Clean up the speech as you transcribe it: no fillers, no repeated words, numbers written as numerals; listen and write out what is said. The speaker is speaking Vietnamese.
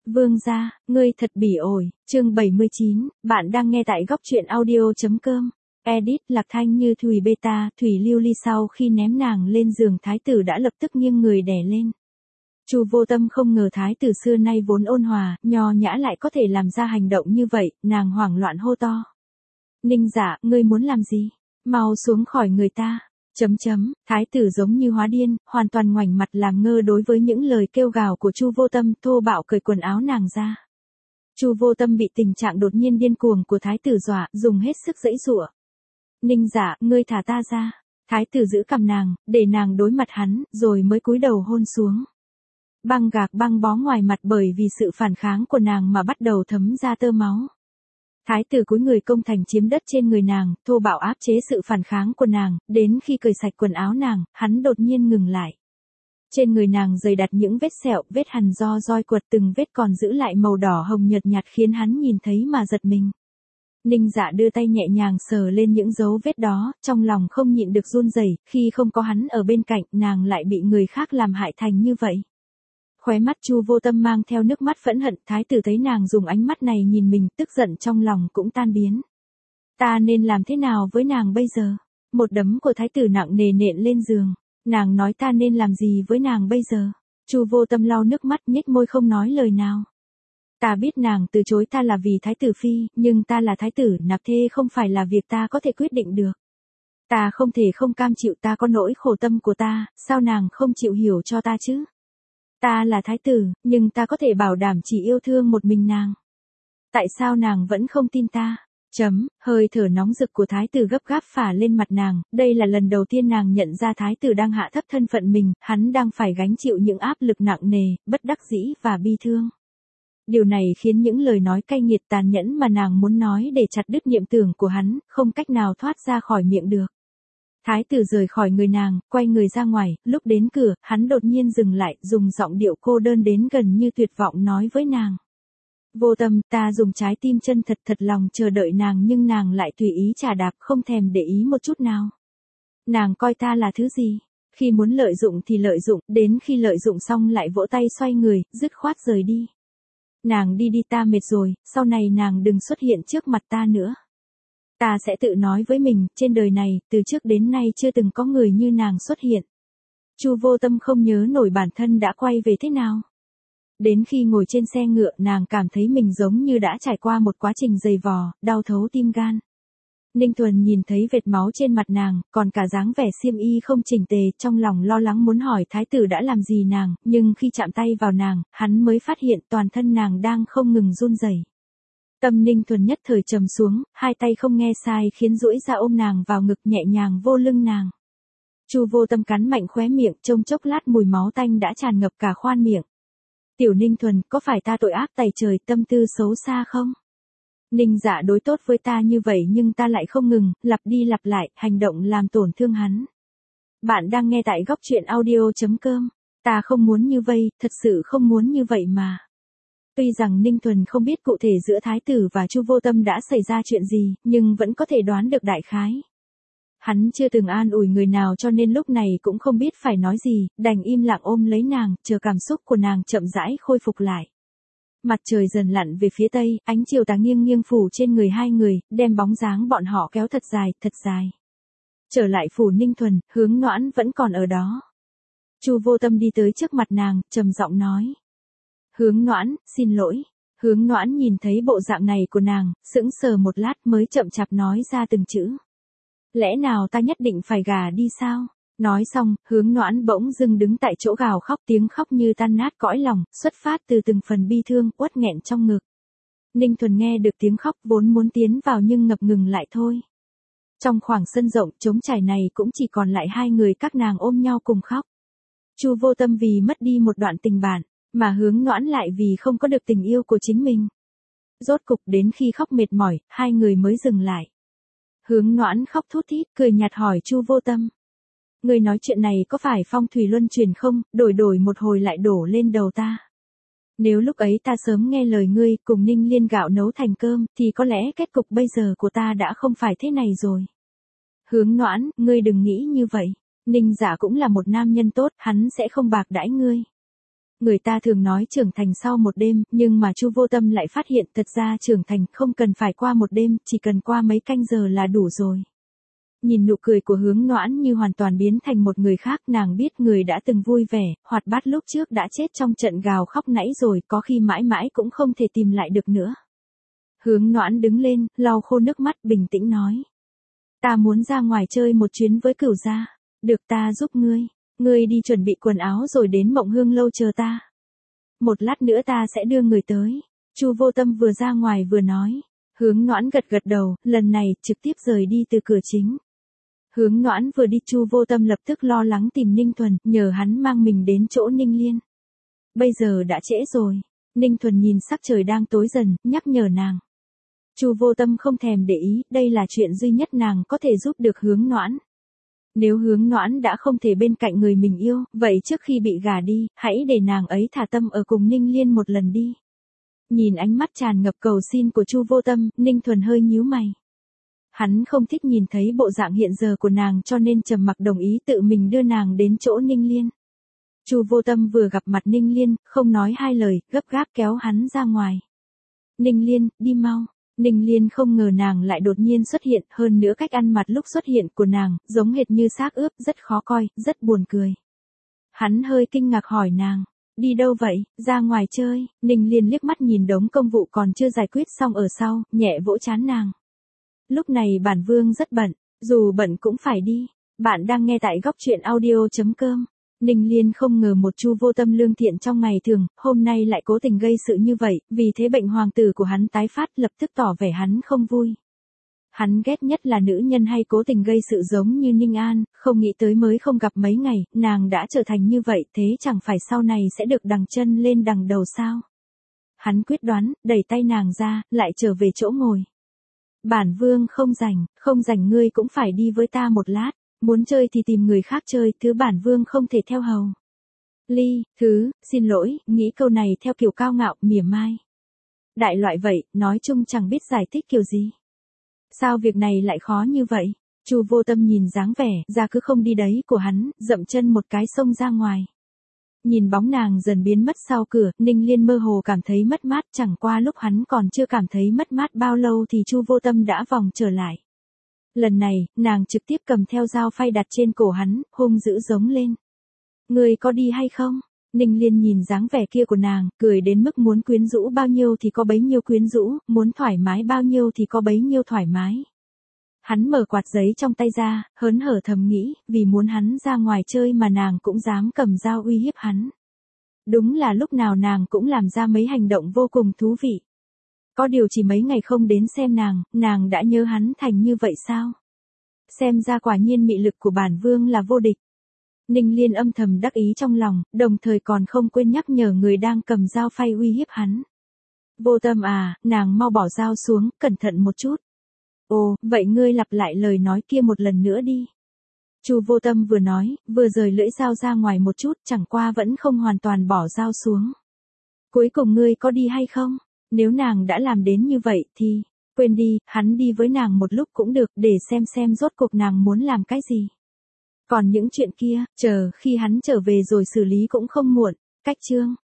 Vương gia, ngươi thật bỉ ổi, chương 79, bạn đang nghe tại góc truyện audio.com. Edit Lạc Thanh Như Thùy Beta, Thủy Lưu Ly sau khi ném nàng lên giường thái tử đã lập tức nghiêng người đè lên. Chu Vô Tâm không ngờ thái tử xưa nay vốn ôn hòa, nho nhã lại có thể làm ra hành động như vậy, nàng hoảng loạn hô to. Ninh Dạ, ngươi muốn làm gì? Mau xuống khỏi người ta. Thái tử giống như hóa điên, hoàn toàn ngoảnh mặt làm ngơ đối với những lời kêu gào của Chu Vô Tâm, thô bạo cởi quần áo nàng ra. Chu Vô Tâm bị tình trạng đột nhiên điên cuồng của thái tử dọa, dùng hết sức giãy giụa. Ninh Dạ, ngươi thả ta ra. Thái tử giữ cằm nàng, để nàng đối mặt hắn, rồi mới cúi đầu hôn xuống. Băng gạc băng bó ngoài mặt bởi vì sự phản kháng của nàng mà bắt đầu thấm ra tơ máu. Thái tử cúi người công thành chiếm đất trên người nàng, thô bạo áp chế sự phản kháng của nàng, đến khi cởi sạch quần áo nàng, hắn đột nhiên ngừng lại. Trên người nàng dày đặt những vết sẹo, vết hằn do roi quật, từng vết còn giữ lại màu đỏ hồng nhợt nhạt khiến hắn nhìn thấy mà giật mình. Ninh Dạ đưa tay nhẹ nhàng sờ lên những dấu vết đó, trong lòng không nhịn được run rẩy, khi không có hắn ở bên cạnh, nàng lại bị người khác làm hại thành như vậy. Khóe mắt Chu Vô Tâm mang theo nước mắt phẫn hận, thái tử thấy nàng dùng ánh mắt này nhìn mình, tức giận trong lòng cũng tan biến. Ta nên làm thế nào với nàng bây giờ? Một đấm của thái tử nặng nề nện lên giường. Nàng nói ta nên làm gì với nàng bây giờ? Chu Vô Tâm lau nước mắt nhếch môi không nói lời nào. Ta biết nàng từ chối ta là vì thái tử phi, nhưng ta là thái tử nạp thê không phải là việc ta có thể quyết định được. Ta không thể không cam chịu, ta có nỗi khổ tâm của ta, sao nàng không chịu hiểu cho ta chứ? Ta là thái tử, nhưng ta có thể bảo đảm chỉ yêu thương một mình nàng. Tại sao nàng vẫn không tin ta? Hơi thở nóng rực của thái tử gấp gáp phả lên mặt nàng, đây là lần đầu tiên nàng nhận ra thái tử đang hạ thấp thân phận mình, hắn đang phải gánh chịu những áp lực nặng nề, bất đắc dĩ và bi thương. Điều này khiến những lời nói cay nghiệt tàn nhẫn mà nàng muốn nói để chặt đứt niệm tưởng của hắn, không cách nào thoát ra khỏi miệng được. Thái tử rời khỏi người nàng, quay người ra ngoài, lúc đến cửa, hắn đột nhiên dừng lại, dùng giọng điệu cô đơn đến gần như tuyệt vọng nói với nàng. Vô Tâm, ta dùng trái tim chân thật thật lòng chờ đợi nàng nhưng nàng lại tùy ý trả đạp, không thèm để ý một chút nào. Nàng coi ta là thứ gì? Khi muốn lợi dụng thì lợi dụng, đến khi lợi dụng xong lại vỗ tay xoay người, dứt khoát rời đi. Nàng đi đi, ta mệt rồi, sau này nàng đừng xuất hiện trước mặt ta nữa. Ta sẽ tự nói với mình, trên đời này, từ trước đến nay chưa từng có người như nàng xuất hiện. Chu Vô Tâm không nhớ nổi bản thân đã quay về thế nào. Đến khi ngồi trên xe ngựa, nàng cảm thấy mình giống như đã trải qua một quá trình dày vò, đau thấu tim gan. Ninh Thuần nhìn thấy vệt máu trên mặt nàng, còn cả dáng vẻ xiêm y không chỉnh tề, trong lòng lo lắng muốn hỏi thái tử đã làm gì nàng, nhưng khi chạm tay vào nàng, hắn mới phát hiện toàn thân nàng đang không ngừng run rẩy. Tâm Ninh Thuần nhất thời trầm xuống, hai tay không nghe sai khiến duỗi ra ôm nàng vào ngực nhẹ nhàng vô lưng nàng. Chu Vô Tâm cắn mạnh khóe miệng, trong chốc lát mùi máu tanh đã tràn ngập cả khoang miệng. Tiểu Ninh Thuần, có phải ta tội ác tày trời, tâm tư xấu xa không? Ninh Dạ đối tốt với ta như vậy nhưng ta lại không ngừng, lặp đi lặp lại, hành động làm tổn thương hắn. Bạn đang nghe tại góc truyện audio.com. Ta không muốn như vậy, thật sự không muốn như vậy mà. Tuy rằng Ninh Thuần không biết cụ thể giữa thái tử và Chu Vô Tâm đã xảy ra chuyện gì, nhưng vẫn có thể đoán được đại khái. Hắn chưa từng an ủi người nào cho nên lúc này cũng không biết phải nói gì, đành im lặng ôm lấy nàng, chờ cảm xúc của nàng chậm rãi khôi phục lại. Mặt trời dần lặn về phía tây, ánh chiều tà nghiêng nghiêng phủ trên người hai người, đem bóng dáng bọn họ kéo thật dài, thật dài. Trở lại phủ Ninh Thuần, Hướng Noãn vẫn còn ở đó. Chu Vô Tâm đi tới trước mặt nàng, trầm giọng nói. Hướng Noãn, xin lỗi. Hướng Noãn nhìn thấy bộ dạng này của nàng, sững sờ một lát mới chậm chạp nói ra từng chữ. Lẽ nào ta nhất định phải gả đi sao? Nói xong, Hướng Noãn bỗng dưng đứng tại chỗ gào khóc, tiếng khóc như tan nát cõi lòng, xuất phát từ từng phần bi thương, uất nghẹn trong ngực. Ninh Thuần nghe được tiếng khóc vốn muốn tiến vào nhưng ngập ngừng lại thôi. Trong khoảng sân rộng trống trải này cũng chỉ còn lại hai người các nàng ôm nhau cùng khóc. Chu Vô Tâm vì mất đi một đoạn tình bạn, mà Hướng Noãn lại vì không có được tình yêu của chính mình. Rốt cục đến khi khóc mệt mỏi, hai người mới dừng lại. Hướng Noãn khóc thút thít, cười nhạt hỏi Chu Vô Tâm. Ngươi nói chuyện này có phải phong thủy luân chuyển không, đổi một hồi lại đổ lên đầu ta. Nếu lúc ấy ta sớm nghe lời ngươi, cùng Ninh Liên gạo nấu thành cơm, thì có lẽ kết cục bây giờ của ta đã không phải thế này rồi. Hướng Noãn, ngươi đừng nghĩ như vậy. Ninh Dạ cũng là một nam nhân tốt, hắn sẽ không bạc đãi ngươi. Người ta thường nói trưởng thành sau một đêm, nhưng mà Chu Vô Tâm lại phát hiện thật ra trưởng thành không cần phải qua một đêm, chỉ cần qua mấy canh giờ là đủ rồi. Nhìn nụ cười của Hướng Noãn như hoàn toàn biến thành một người khác, nàng biết người đã từng vui vẻ, hoạt bát lúc trước đã chết trong trận gào khóc nãy rồi, có khi mãi mãi cũng không thể tìm lại được nữa. Hướng Noãn đứng lên, lau khô nước mắt, bình tĩnh nói. Ta muốn ra ngoài chơi một chuyến với Cửu gia. Được, ta giúp ngươi. Ngươi đi chuẩn bị quần áo rồi đến Mộng Hương lâu chờ ta. Một lát nữa ta sẽ đưa người tới. Chu Vô Tâm vừa ra ngoài vừa nói. Hướng Noãn gật gật đầu, lần này trực tiếp rời đi từ cửa chính. Hướng Noãn vừa đi, Chu Vô Tâm lập tức lo lắng tìm Ninh Thuần, nhờ hắn mang mình đến chỗ Ninh Liên. Bây giờ đã trễ rồi. Ninh Thuần nhìn sắc trời đang tối dần, nhắc nhở nàng. Chu Vô Tâm không thèm để ý, đây là chuyện duy nhất nàng có thể giúp được Hướng Noãn. Nếu Hướng Noãn đã không thể bên cạnh người mình yêu, vậy trước khi bị gả đi, hãy để nàng ấy thả tâm ở cùng Ninh Liên một lần đi. Nhìn ánh mắt tràn ngập cầu xin của Chu Vô Tâm, Ninh Thuần hơi nhíu mày. Hắn không thích nhìn thấy bộ dạng hiện giờ của nàng cho nên trầm mặc đồng ý tự mình đưa nàng đến chỗ Ninh Liên. Chu Vô Tâm vừa gặp mặt Ninh Liên, không nói hai lời, gấp gáp kéo hắn ra ngoài. Ninh Liên, đi mau. Ninh Liên không ngờ nàng lại đột nhiên xuất hiện, hơn nữa cách ăn mặc lúc xuất hiện của nàng, giống hệt như xác ướp, rất khó coi, rất buồn cười. Hắn hơi kinh ngạc hỏi nàng, đi đâu vậy, ra ngoài chơi. Ninh Liên liếc mắt nhìn đống công vụ còn chưa giải quyết xong ở sau, nhẹ vỗ trán nàng. Lúc này bản vương rất bận, dù bận cũng phải đi. Bạn đang nghe tại góc truyện audio.com. Ninh Liên không ngờ một Chu Vô Tâm lương thiện trong ngày thường, hôm nay lại cố tình gây sự như vậy, vì thế bệnh hoàng tử của hắn tái phát, lập tức tỏ vẻ hắn không vui. Hắn ghét nhất là nữ nhân hay cố tình gây sự giống như Ninh An, không nghĩ tới mới không gặp mấy ngày, nàng đã trở thành như vậy, thế chẳng phải sau này sẽ được đằng chân lên đằng đầu sao? Hắn quyết đoán, đẩy tay nàng ra, lại trở về chỗ ngồi. Bản vương không rảnh ngươi cũng phải đi với ta một lát. Muốn chơi thì tìm người khác chơi, thứ bản vương không thể theo hầu. Xin lỗi, nghĩ câu này theo kiểu cao ngạo, mỉa mai. Đại loại vậy, nói chung chẳng biết giải thích kiểu gì. Sao việc này lại khó như vậy? Chu Vô Tâm nhìn dáng vẻ, ra cứ không đi đấy của hắn, dậm chân một cái xông ra ngoài. Nhìn bóng nàng dần biến mất sau cửa, Ninh Liên mơ hồ cảm thấy mất mát, chẳng qua lúc hắn còn chưa cảm thấy mất mát bao lâu thì Chu Vô Tâm đã vòng trở lại. Lần này, nàng trực tiếp cầm theo dao phay đặt trên cổ hắn, hung dữ giống lên. Người có đi hay không? Ninh Liên nhìn dáng vẻ kia của nàng, cười đến mức muốn quyến rũ bao nhiêu thì có bấy nhiêu quyến rũ, muốn thoải mái bao nhiêu thì có bấy nhiêu thoải mái. Hắn mở quạt giấy trong tay ra, hớn hở thầm nghĩ, vì muốn hắn ra ngoài chơi mà nàng cũng dám cầm dao uy hiếp hắn. Đúng là lúc nào nàng cũng làm ra mấy hành động vô cùng thú vị. Có điều chỉ mấy ngày không đến xem nàng đã nhớ hắn thành như vậy sao? Xem ra quả nhiên mị lực của bản vương là vô địch. Ninh Liên âm thầm đắc ý trong lòng, đồng thời còn không quên nhắc nhở người đang cầm dao phay uy hiếp hắn. Vô Tâm à, nàng mau bỏ dao xuống, cẩn thận một chút. Ồ, vậy ngươi lặp lại lời nói kia một lần nữa đi. Chu Vô Tâm vừa nói, vừa rời lưỡi dao ra ngoài một chút, chẳng qua vẫn không hoàn toàn bỏ dao xuống. Cuối cùng ngươi có đi hay không? Nếu nàng đã làm đến như vậy thì, quên đi, hắn đi với nàng một lúc cũng được, để xem rốt cuộc nàng muốn làm cái gì. Còn những chuyện kia, chờ khi hắn trở về rồi xử lý cũng không muộn. Cách chương